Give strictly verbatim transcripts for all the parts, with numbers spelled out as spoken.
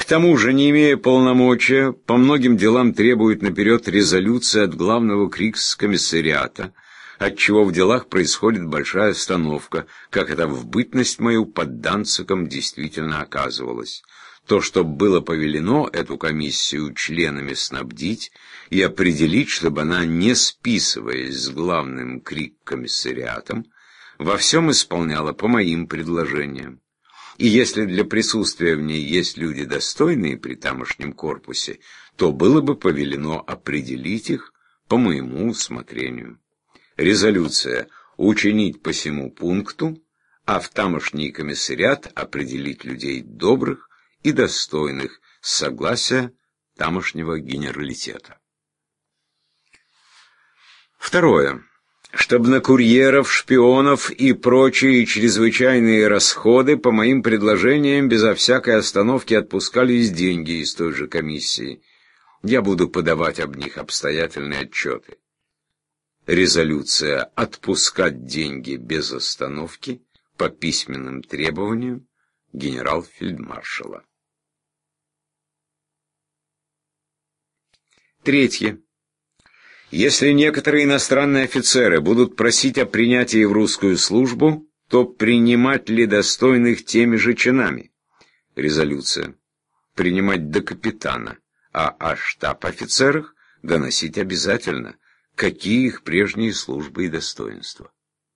тому же, не имея полномочия, по многим делам требует наперед резолюции от главного крикс-комиссариата, отчего в делах происходит большая остановка, как это в бытность мою под Данцигом действительно оказывалось. То, что было повелено эту комиссию членами снабдить и определить, чтобы она, не списываясь с главным крик-комиссариатом, во всем исполняла по моим предложениям. И если для присутствия в ней есть люди достойные при тамошнем корпусе, то было бы повелено определить их по моему усмотрению. Резолюция учинить по сему пункту, а в тамошний комиссариат определить людей добрых и достойных с согласия тамошнего генералитета. Второе. Чтобы на курьеров, шпионов и прочие чрезвычайные расходы по моим предложениям безо всякой остановки отпускались деньги из той же комиссии. Я буду подавать об них обстоятельные отчеты. Резолюция отпускать деньги без остановки по письменным требованиям генерал-фельдмаршала. Третье. Если некоторые иностранные офицеры будут просить о принятии в русскую службу, то принимать ли достойных теми же чинами? Резолюция. Принимать до капитана, а о штаб-офицерах доносить обязательно, какие их прежние службы и достоинства.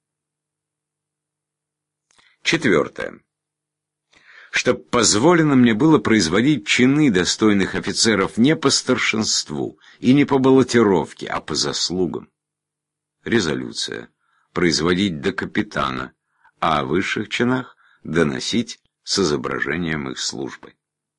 Четвертое. Чтоб позволено мне было производить чины достойных офицеров не по старшинству и не по баллотировке, а по заслугам. Резолюция. Производить до капитана, а о высших чинах доносить с изображением их службы.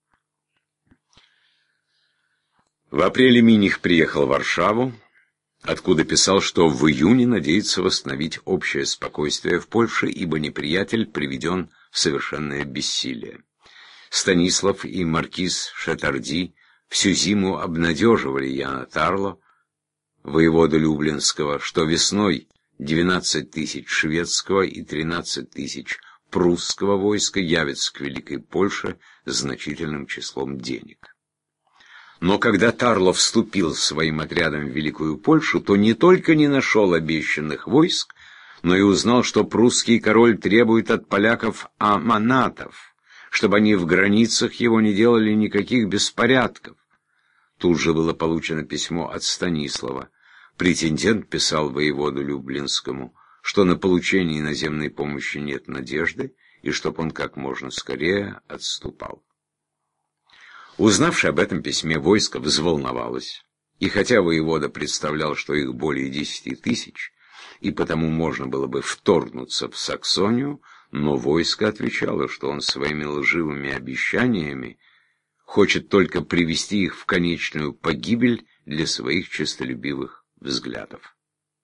В апреле Миних приехал в Варшаву, откуда писал, что в июне надеется восстановить общее спокойствие в Польше, ибо неприятель приведен в совершенное бессилие. Станислав и маркиз Шатарди всю зиму обнадеживали Яна Тарло, воеводу Люблинского, что весной двенадцать тысяч шведского и тринадцать тысяч прусского войска явятся к Великой Польше с значительным числом денег. Но когда Тарло вступил своим отрядом в Великую Польшу, то не только не нашел обещанных войск, но и узнал, что прусский король требует от поляков аманатов, чтобы они в границах его не делали никаких беспорядков. Тут же было получено письмо от Станислава. Претендент писал воеводу Люблинскому, что на получение иноземной помощи нет надежды, и чтоб он как можно скорее отступал. Узнавши об этом письме, войско взволновалось, и хотя воевода представлял, что их более десяти тысяч, и потому можно было бы вторгнуться в Саксонию, но войско отвечало, что он своими лживыми обещаниями хочет только привести их в конечную погибель для своих честолюбивых взглядов.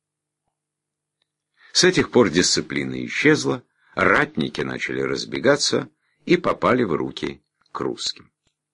С этих пор дисциплина исчезла, ратники начали разбегаться и попали в руки к русским.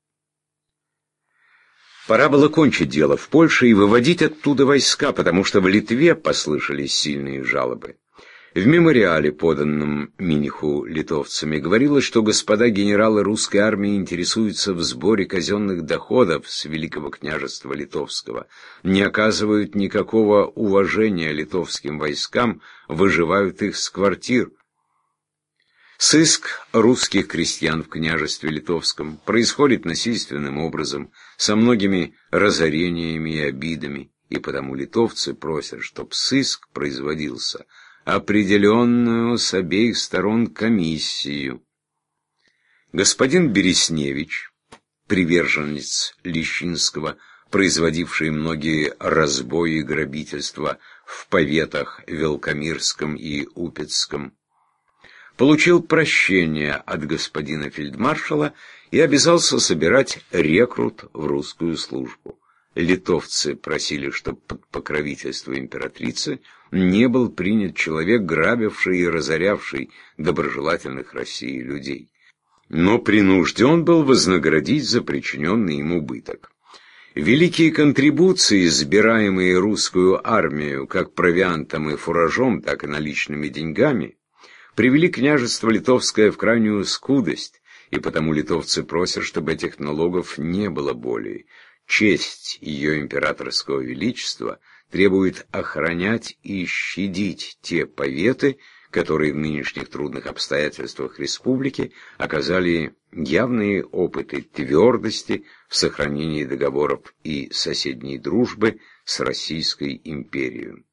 Пора было кончить дело в Польше и выводить оттуда войска, потому что в Литве послышались сильные жалобы. В мемориале, поданном Миниху литовцами, говорилось, что господа генералы русской армии интересуются в сборе казенных доходов с Великого княжества Литовского, не оказывают никакого уважения литовским войскам, выживают их с квартир. Сыск русских крестьян в княжестве Литовском происходит насильственным образом, со многими разорениями и обидами, и потому литовцы просят, чтоб сыск производился определенную с обеих сторон комиссию. Господин Бересневич, приверженец Лещинского, производивший многие разбои и грабительства в поветах Велкомирском и Упецком, получил прощение от господина фельдмаршала и обязался собирать рекрут в русскую службу. Литовцы просили, чтобы под покровительство императрицы не был принят человек, грабивший и разорявший доброжелательных России людей, но принужден был вознаградить за причиненный ему убыток. Великие контрибуции, сбираемые русскую армию как провиантом и фуражом, так и наличными деньгами, привели княжество Литовское в крайнюю скудость, и потому литовцы просят, чтобы этих налогов не было более. Честь ее императорского величества требует охранять и щадить те поветы, которые в нынешних трудных обстоятельствах республики оказали явные опыты твердости в сохранении договоров и соседней дружбы с Российской империей.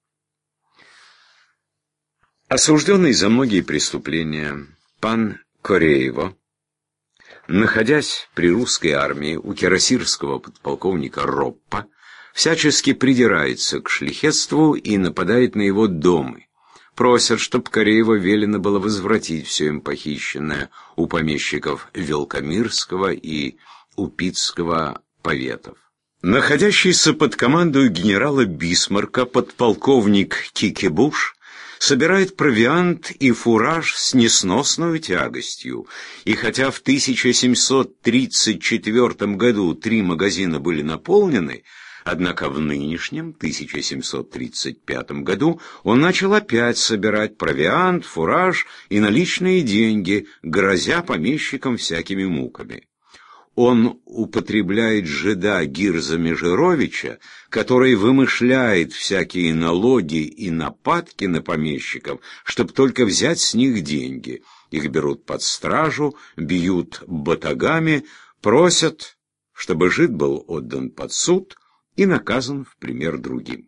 Осужденный за многие преступления пан Кореево, находясь при русской армии у кирасирского подполковника Роппа, всячески придирается к шляхетству и нападает на его домы. Просят, чтоб Кореево велено было возвратить все им похищенное у помещиков Велкомирского и Упитского поветов. Находящийся под командой генерала Бисмарка подполковник Кикебуш собирает провиант и фураж с несносной тягостью, и хотя в тысяча семьсот тридцать четвёртом году три магазина были наполнены, однако в нынешнем, тысяча семьсот тридцать пятом году, он начал опять собирать провиант, фураж и наличные деньги, грозя помещикам всякими муками. Он употребляет жида Гирза Межеровича, который вымышляет всякие налоги и нападки на помещиков, чтобы только взять с них деньги. Их берут под стражу, бьют батагами, просят, чтобы жид был отдан под суд и наказан в пример другим.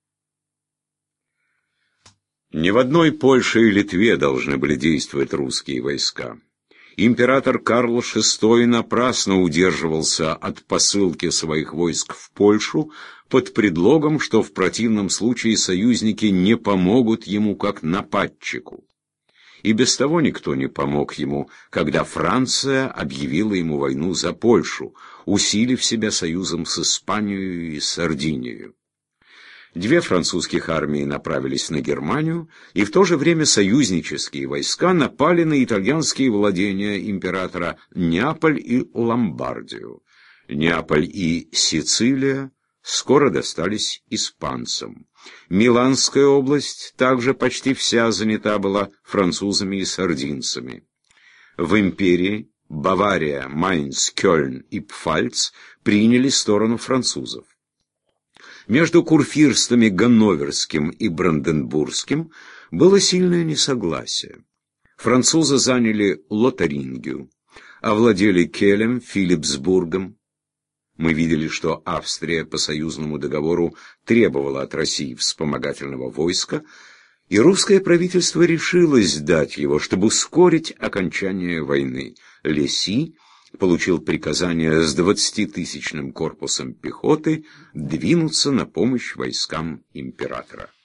Ни в одной Польше и Литве должны были действовать русские войска. Император Карл шестой напрасно удерживался от посылки своих войск в Польшу под предлогом, что в противном случае союзники не помогут ему как нападчику. И без того никто не помог ему, когда Франция объявила ему войну за Польшу, усилив себя союзом с Испанией и Сардинией. Две французских армии направились на Германию, и в то же время союзнические войска напали на итальянские владения императора Неаполь и Ломбардию. Неаполь и Сицилия скоро достались испанцам. Миланская область также почти вся занята была французами и сардинцами. В империи Бавария, Майнц, Кёльн и Пфальц приняли сторону французов. Между курфюрстами Ганноверским и Бранденбургским было сильное несогласие. Французы заняли Лотарингию, овладели Келем, Филипсбургом. Мы видели, что Австрия по союзному договору требовала от России вспомогательного войска, и русское правительство решилось дать его, чтобы ускорить окончание войны. Леси получил приказание с двадцатитысячным корпусом пехоты двинуться на помощь войскам императора.